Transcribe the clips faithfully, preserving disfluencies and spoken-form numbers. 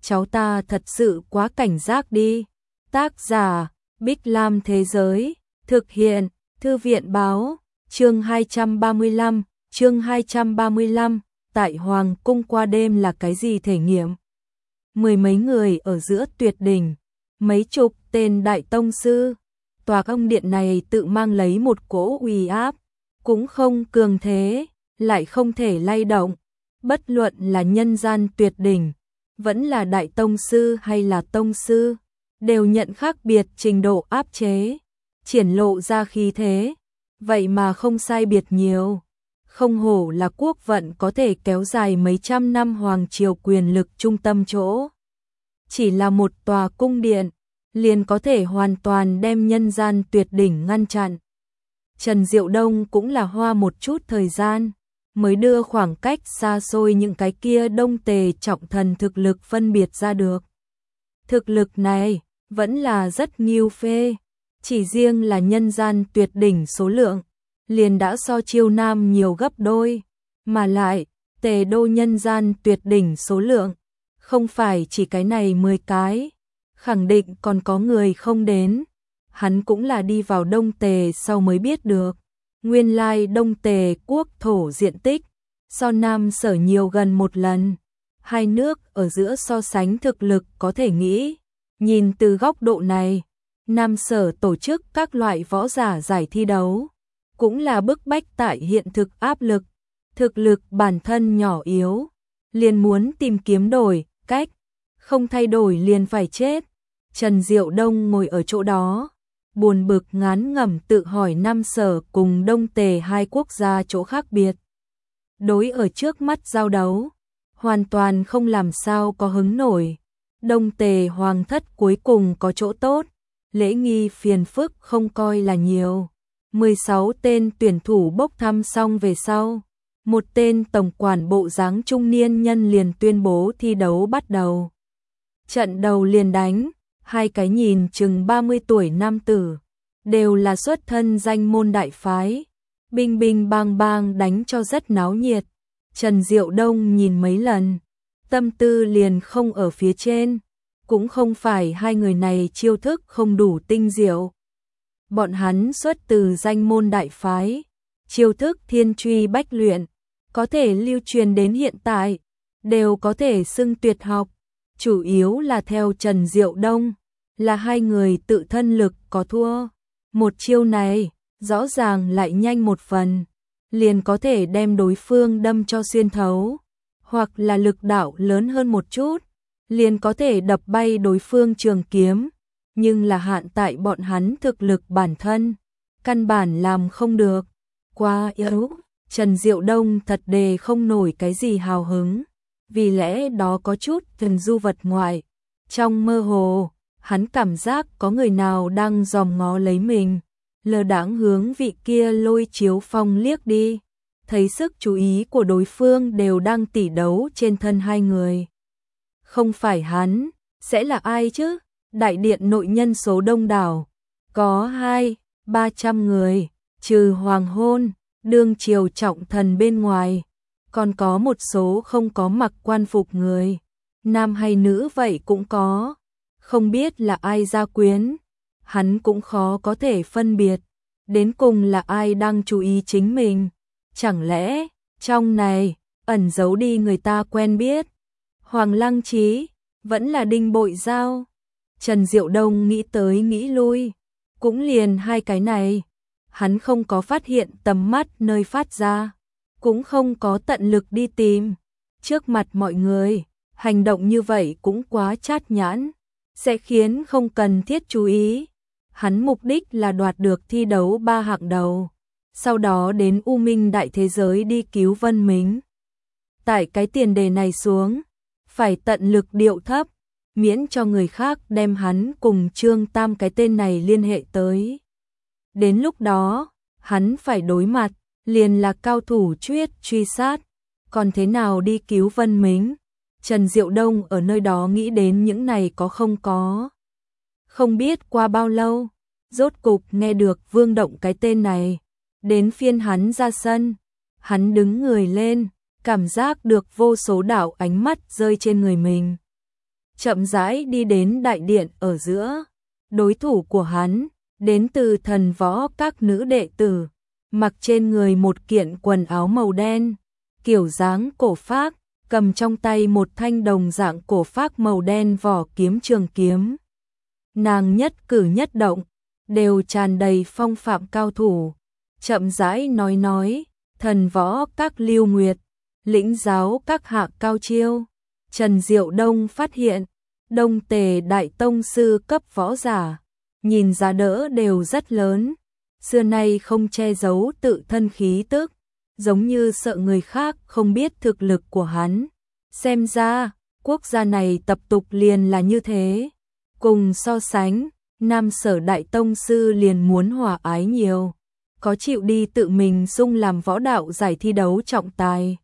cháu ta thật sự quá cảnh giác đi. Tác giả, Bích Lam Thế Giới, thực hiện, Thư viện Báo, chương hai trăm ba mươi lăm, chương hai trăm ba mươi lăm, tại Hoàng cung qua đêm là cái gì thể nghiệm? Mười mấy người ở giữa tuyệt đỉnh, mấy chục tên đại tông sư, tòa cung điện này tự mang lấy một cỗ uy áp, cũng không cường thế, lại không thể lay động, bất luận là nhân gian tuyệt đỉnh, vẫn là đại tông sư hay là tông sư, đều nhận khác biệt trình độ áp chế, triển lộ ra khí thế, vậy mà không sai biệt nhiều. Không hổ là quốc vận có thể kéo dài mấy trăm năm hoàng triều quyền lực trung tâm chỗ. Chỉ là một tòa cung điện, liền có thể hoàn toàn đem nhân gian tuyệt đỉnh ngăn chặn. Trần Diệu Đông cũng là hoa một chút thời gian, mới đưa khoảng cách xa xôi những cái kia đông tề trọng thần thực lực phân biệt ra được. Thực lực này, vẫn là rất nghiêu phê, chỉ riêng là nhân gian tuyệt đỉnh số lượng, liền đã so Chiêu Nam nhiều gấp đôi, mà lại, tề đô nhân gian tuyệt đỉnh số lượng, không phải chỉ cái này mười cái, khẳng định còn có người không đến. Hắn cũng là đi vào Đông Tề sau mới biết được, nguyên lai Đông Tề quốc thổ diện tích, so Nam Sở nhiều gần một lần, hai nước ở giữa so sánh thực lực có thể nghĩ, nhìn từ góc độ này, Nam Sở tổ chức các loại võ giả giải thi đấu, cũng là bức bách tại hiện thực áp lực, thực lực bản thân nhỏ yếu, liền muốn tìm kiếm đổi cách, không thay đổi liền phải chết. Trần Diệu Đông ngồi ở chỗ đó, buồn bực ngán ngẩm tự hỏi Nam Sở cùng Đông Tề hai quốc gia chỗ khác biệt. Đối ở trước mắt giao đấu, hoàn toàn không làm sao có hứng nổi. Đông Tề hoàng thất cuối cùng có chỗ tốt, lễ nghi phiền phức không coi là nhiều. mười sáu tên tuyển thủ bốc thăm xong về sau, một tên tổng quản bộ dáng trung niên nhân liền tuyên bố thi đấu bắt đầu. Trận đầu liền đánh, hai cái nhìn chừng ba mươi tuổi nam tử, đều là xuất thân danh môn đại phái, binh binh bang bang đánh cho rất náo nhiệt. Trần Diệu Đông nhìn mấy lần, tâm tư liền không ở phía trên, cũng không phải hai người này chiêu thức không đủ tinh diệu. Bọn hắn xuất từ danh môn đại phái, chiêu thức thiên truy bách luyện, có thể lưu truyền đến hiện tại, đều có thể xưng tuyệt học, chủ yếu là theo Trần Diệu Đông, là hai người tự thân lực có thua. Một chiêu này, rõ ràng lại nhanh một phần, liền có thể đem đối phương đâm cho xuyên thấu, hoặc là lực đạo lớn hơn một chút, liền có thể đập bay đối phương trường kiếm, nhưng là hạn tại bọn hắn thực lực bản thân, căn bản làm không được, quá yếu. Trần Diệu Đông thật đề không nổi cái gì hào hứng, vì lẽ đó có chút thần du vật ngoại. Trong mơ hồ, hắn cảm giác có người nào đang dòm ngó lấy mình, lơ đãng hướng vị kia Lôi Chiếu Phong liếc đi, thấy sức chú ý của đối phương đều đang tỉ đấu trên thân hai người. Không phải hắn, sẽ là ai chứ? Đại điện nội nhân số đông đảo, có hai, ba trăm người, trừ hoàng hôn, đương triều trọng thần bên ngoài, còn có một số không có mặc quan phục người, nam hay nữ vậy cũng có, không biết là ai gia quyến, hắn cũng khó có thể phân biệt, đến cùng là ai đang chú ý chính mình, chẳng lẽ, trong này, ẩn giấu đi người ta quen biết, Hoàng Lăng Chí, vẫn là Đinh Bội Giao. Trần Diệu Đông nghĩ tới nghĩ lui, cũng liền hai cái này, hắn không có phát hiện tầm mắt nơi phát ra, cũng không có tận lực đi tìm, trước mặt mọi người, hành động như vậy cũng quá chát nhãn, sẽ khiến không cần thiết chú ý. Hắn mục đích là đoạt được thi đấu ba hạng đầu, sau đó đến U Minh đại thế giới đi cứu Vân Mính. Tại cái tiền đề này xuống, phải tận lực điệu thấp, miễn cho người khác đem hắn cùng Trương Tam cái tên này liên hệ tới. Đến lúc đó, hắn phải đối mặt, liền là cao thủ chuyết truy sát, còn thế nào đi cứu Vân Mính? Trần Diệu Đông ở nơi đó nghĩ đến những này có không có. Không biết qua bao lâu, rốt cục nghe được Vương Động cái tên này, đến phiên hắn ra sân, hắn đứng người lên, cảm giác được vô số đạo ánh mắt rơi trên người mình. chậm rãi đi đến đại điện ở giữa. Đối thủ của hắn, đến từ thần võ các nữ đệ tử, mặc trên người một kiện quần áo màu đen, kiểu dáng cổ phác, cầm trong tay một thanh đồng dạng cổ phác màu đen vỏ kiếm trường kiếm. Nàng nhất cử nhất động, đều tràn đầy phong phạm cao thủ, chậm rãi nói nói, thần võ các Lưu Nguyệt, lĩnh giáo các hạ cao chiêu. Trần Diệu Đông phát hiện, Đông Tề đại tông sư cấp võ giả, nhìn giá đỡ đều rất lớn, xưa nay không che giấu tự thân khí tức, giống như sợ người khác không biết thực lực của hắn. Xem ra, quốc gia này tập tục liền là như thế. Cùng so sánh, Nam Sở đại tông sư liền muốn hòa ái nhiều, có chịu đi tự mình sung làm võ đạo giải thi đấu trọng tài,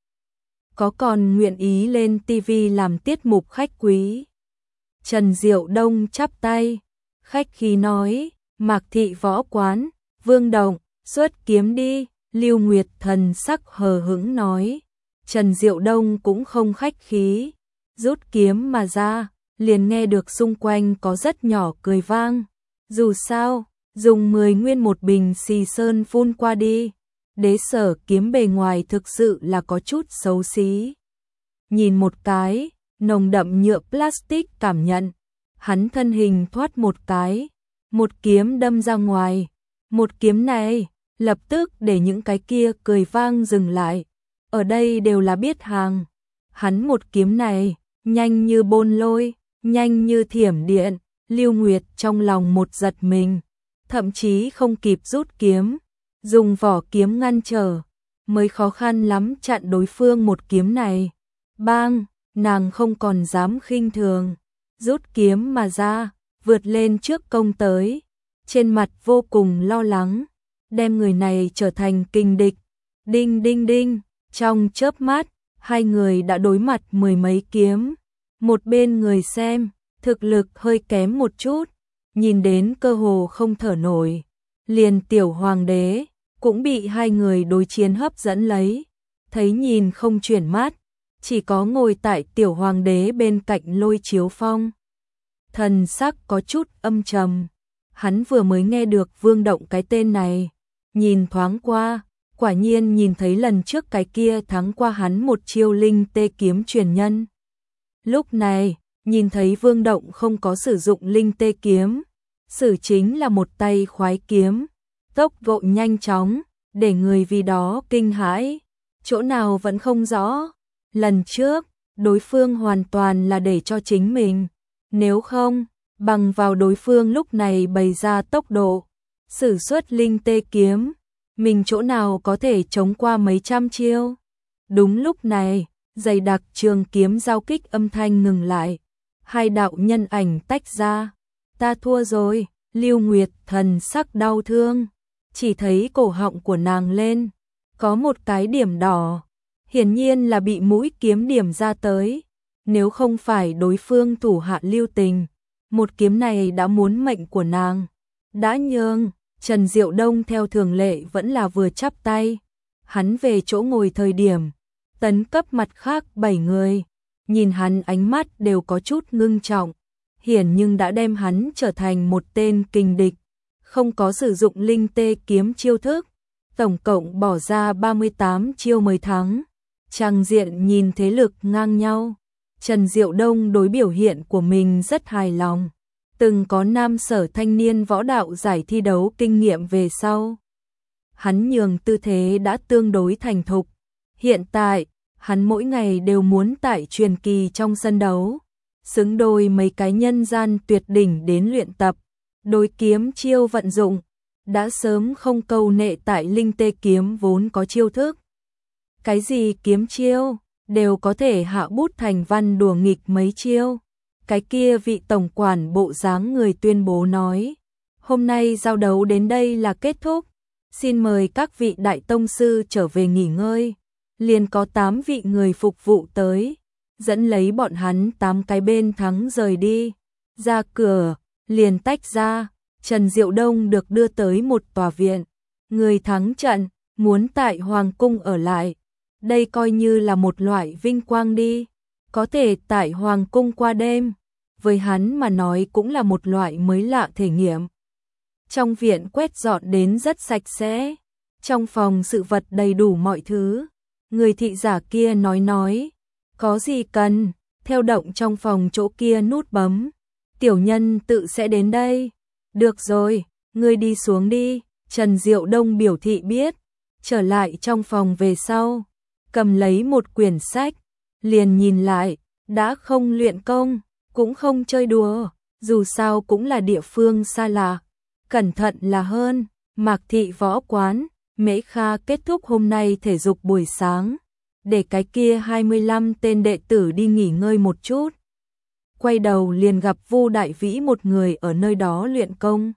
có còn nguyện ý lên ti vi làm tiết mục khách quý. Trần Diệu Đông chắp tay, khách khí nói, Mạc thị võ quán, Vương Động, xuất kiếm đi. Lưu Nguyệt thần sắc hờ hững nói. Trần Diệu Đông cũng không khách khí, rút kiếm mà ra, liền nghe được xung quanh có rất nhỏ cười vang. Dù sao, dùng mười nguyên một bình xì sơn phun qua đi, Đế Sở kiếm bề ngoài thực sự là có chút xấu xí. Nhìn một cái, nồng đậm nhựa plastic cảm nhận, hắn thân hình thoát một cái, một kiếm đâm ra ngoài. Một kiếm này, lập tức để những cái kia cười vang dừng lại. Ở đây đều là biết hàng. Hắn một kiếm này, nhanh như bôn lôi, nhanh như thiểm điện. Lưu Nguyệt trong lòng một giật mình, thậm chí không kịp rút kiếm, dùng vỏ kiếm ngăn trở, mới khó khăn lắm chặn đối phương một kiếm này. Bang, nàng không còn dám khinh thường, rút kiếm mà ra, vượt lên trước công tới, trên mặt vô cùng lo lắng, đem người này trở thành kình địch. Đinh đinh đinh, trong chớp mắt, hai người đã đối mặt mười mấy kiếm. Một bên người xem, thực lực hơi kém một chút, nhìn đến cơ hồ không thở nổi. Liền tiểu hoàng đế, cũng bị hai người đối chiến hấp dẫn lấy. Thấy nhìn không chuyển mắt, chỉ có ngồi tại tiểu hoàng đế bên cạnh Lôi Chiếu Phong. Thần sắc có chút âm trầm. Hắn vừa mới nghe được Vương Động cái tên này, nhìn thoáng qua, quả nhiên nhìn thấy lần trước cái kia thắng qua hắn một chiêu linh tê kiếm truyền nhân. Lúc này, nhìn thấy Vương Động không có sử dụng linh tê kiếm, sử chính là một tay khoái kiếm, tốc độ nhanh chóng, để người vì đó kinh hãi, chỗ nào vẫn không rõ. Lần trước, đối phương hoàn toàn là để cho chính mình, nếu không, bằng vào đối phương lúc này bày ra tốc độ, sử xuất linh tê kiếm, mình chỗ nào có thể chống qua mấy trăm chiêu. Đúng lúc này, dày đặc trường kiếm giao kích âm thanh ngừng lại, hai đạo nhân ảnh tách ra. Ta thua rồi. Lưu Nguyệt thần sắc đau thương, chỉ thấy cổ họng của nàng lên, có một cái điểm đỏ, hiển nhiên là bị mũi kiếm điểm ra tới. Nếu không phải đối phương thủ hạ lưu tình, một kiếm này đã muốn mệnh của nàng. Đã nhường, Trần Diệu Đông theo thường lệ vẫn là vừa chắp tay. Hắn về chỗ ngồi thời điểm, tấn cấp mặt khác bảy người, nhìn hắn ánh mắt đều có chút ngưng trọng, hiển nhưng đã đem hắn trở thành một tên kình địch, không có sử dụng linh tê kiếm chiêu thức, tổng cộng bỏ ra ba mươi tám chiêu mới thắng. Trang diện nhìn thế lực ngang nhau, Trần Diệu Đông đối biểu hiện của mình rất hài lòng. Từng có Nam Sở thanh niên võ đạo giải thi đấu kinh nghiệm về sau, hắn nhường tư thế đã tương đối thành thục. Hiện tại, hắn mỗi ngày đều muốn tại truyền kỳ trong sân đấu, xứng đôi mấy cái nhân gian tuyệt đỉnh đến luyện tập. Đối kiếm chiêu vận dụng, đã sớm không câu nệ tại linh tê kiếm vốn có chiêu thức. Cái gì kiếm chiêu, đều có thể hạ bút thành văn đùa nghịch mấy chiêu. Cái kia vị tổng quản bộ dáng người tuyên bố nói, hôm nay giao đấu đến đây là kết thúc, xin mời các vị đại tông sư trở về nghỉ ngơi. Liền có tám vị người phục vụ tới, dẫn lấy bọn hắn tám cái bên thắng rời đi. Ra cửa, liền tách ra, Trần Diệu Đông được đưa tới một tòa viện. Người thắng trận, muốn tại Hoàng cung ở lại. Đây coi như là một loại vinh quang đi, có thể tại Hoàng cung qua đêm. với hắn mà nói cũng là một loại mới lạ thể nghiệm. Trong viện quét dọn đến rất sạch sẽ, trong phòng sự vật đầy đủ mọi thứ. Người thị giả kia nói nói, có gì cần, theo động trong phòng chỗ kia nút bấm, tiểu nhân tự sẽ đến đây. Được rồi, ngươi đi xuống đi. Trần Diệu Đông biểu thị biết, trở lại trong phòng về sau, cầm lấy một quyển sách, liền nhìn lại, đã không luyện công, cũng không chơi đùa, dù sao cũng là địa phương xa lạ, cẩn thận là hơn. Mạc Thị Võ Quán, Mễ Kha kết thúc hôm nay thể dục buổi sáng, để cái kia hai mươi lăm tên đệ tử đi nghỉ ngơi một chút. Quay đầu liền gặp Vu Đại Vĩ một người ở nơi đó luyện công.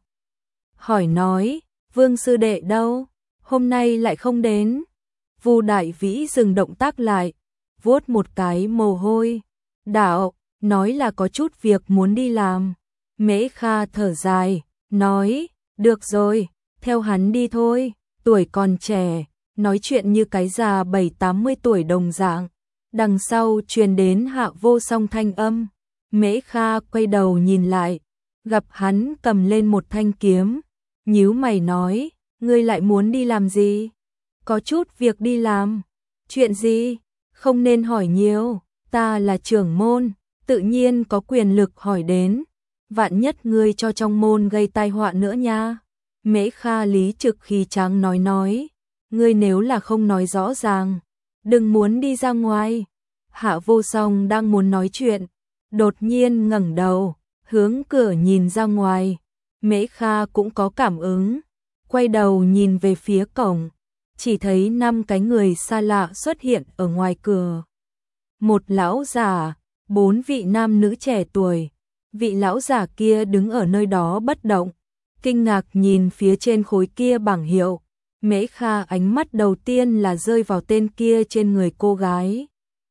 Hỏi nói, Vương sư đệ đâu, hôm nay lại không đến. Vu Đại Vĩ dừng động tác lại, vuốt một cái mồ hôi. Đạo, nói là có chút việc muốn đi làm. Mễ Kha thở dài, nói, được rồi, theo hắn đi thôi, tuổi còn trẻ, nói chuyện như cái già bảy tám mươi tuổi đồng dạng. Đằng sau truyền đến Hạ Vô Song thanh âm. Mễ Kha quay đầu nhìn lại, gặp hắn cầm lên một thanh kiếm, nhíu mày nói, ngươi lại muốn đi làm gì? Có chút việc đi làm. Chuyện gì? Không nên hỏi nhiều, ta là trưởng môn, tự nhiên có quyền lực hỏi đến. Vạn nhất ngươi cho trong môn gây tai họa nữa nha. Mễ Kha lý trực khí tráng nói nói, ngươi nếu là không nói rõ ràng, đừng muốn đi ra ngoài. Hạ Vô Song đang muốn nói chuyện, đột nhiên ngẩng đầu, hướng cửa nhìn ra ngoài. Mễ Kha cũng có cảm ứng, quay đầu nhìn về phía cổng, chỉ thấy năm cái người xa lạ xuất hiện ở ngoài cửa. Một lão giả, bốn vị nam nữ trẻ tuổi. Vị lão giả kia đứng ở nơi đó bất động, kinh ngạc nhìn phía trên khối kia bảng hiệu. Mễ Kha ánh mắt đầu tiên là rơi vào tên kia trên người cô gái.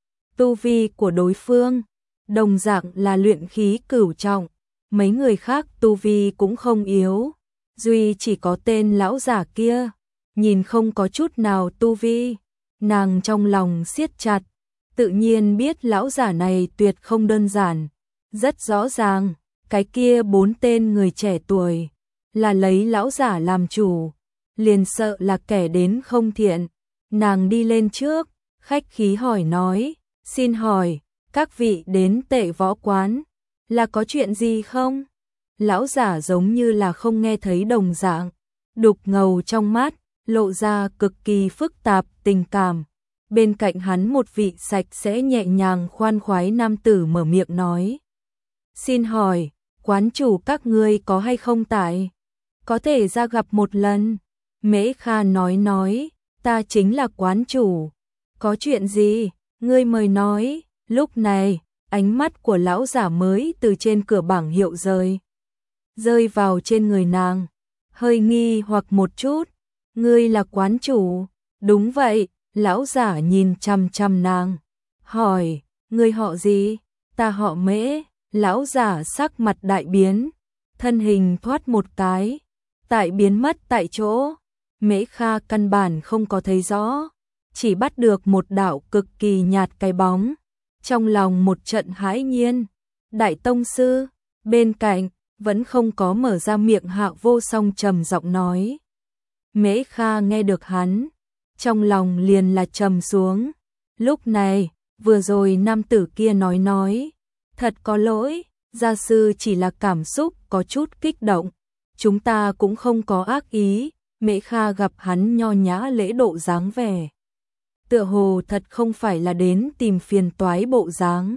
Tu vi của đối phương, đồng dạng là luyện khí cửu trọng, mấy người khác tu vi cũng không yếu, duy chỉ có tên lão giả kia, nhìn không có chút nào tu vi. Nàng trong lòng siết chặt, tự nhiên biết lão giả này tuyệt không đơn giản. Rất rõ ràng, cái kia bốn tên người trẻ tuổi là lấy lão giả làm chủ, liền sợ là kẻ đến không thiện. Nàng đi lên trước, khách khí hỏi nói, xin hỏi, các vị đến Tệ Võ Quán, là có chuyện gì không? Lão giả giống như là không nghe thấy đồng dạng, đục ngầu trong mắt, lộ ra cực kỳ phức tạp tình cảm. Bên cạnh hắn một vị sạch sẽ nhẹ nhàng khoan khoái nam tử mở miệng nói. Xin hỏi, quán chủ các ngươi có hay không tại? Có thể ra gặp một lần. Mễ Kha nói nói, ta chính là quán chủ. Có chuyện gì, ngươi mời nói. Lúc này, ánh mắt của lão giả mới từ trên cửa bảng hiệu rơi. Rơi vào trên người nàng, hơi nghi hoặc một chút. Ngươi là quán chủ? Đúng vậy, lão giả nhìn chằm chằm nàng. Hỏi, ngươi họ gì? Ta họ Mễ. Lão giả sắc mặt đại biến, thân hình thoát một cái, tại biến mất tại chỗ. Mễ Kha căn bản không có thấy rõ, chỉ bắt được một đạo cực kỳ nhạt cái bóng. Trong lòng một trận hãi nhiên. Đại tông sư, bên cạnh, vẫn không có mở ra miệng Hạ Vô Song trầm giọng nói. Mễ Kha nghe được hắn, trong lòng liền là trầm xuống. Lúc này, vừa rồi nam tử kia nói nói, thật có lỗi, gia sư chỉ là cảm xúc có chút kích động, chúng ta cũng không có ác ý. Mễ Kha gặp hắn nho nhã lễ độ dáng vẻ, tựa hồ thật không phải là đến tìm phiền toái bộ dáng.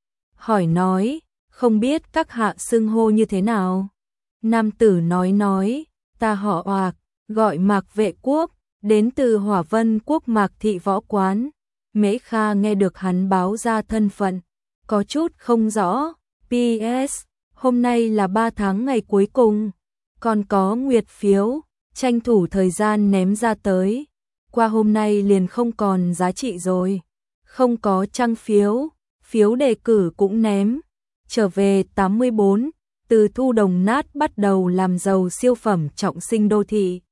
Hỏi nói, không biết các hạ xưng hô như thế nào? Nam tử nói nói, ta họ Oạc, gọi Mạc Vệ Quốc, đến từ Hỏa Vân Quốc Mạc Thị Võ Quán. Mễ Kha nghe được hắn báo ra thân phận, có chút không rõ. pê ét, hôm nay là ba tháng ngày cuối cùng, còn có nguyệt phiếu, tranh thủ thời gian ném ra tới. Qua hôm nay liền không còn giá trị rồi. Không có trang phiếu, phiếu đề cử cũng ném. Trở về tám mươi bốn, từ thu đồng nát bắt đầu làm giàu siêu phẩm trọng sinh đô thị.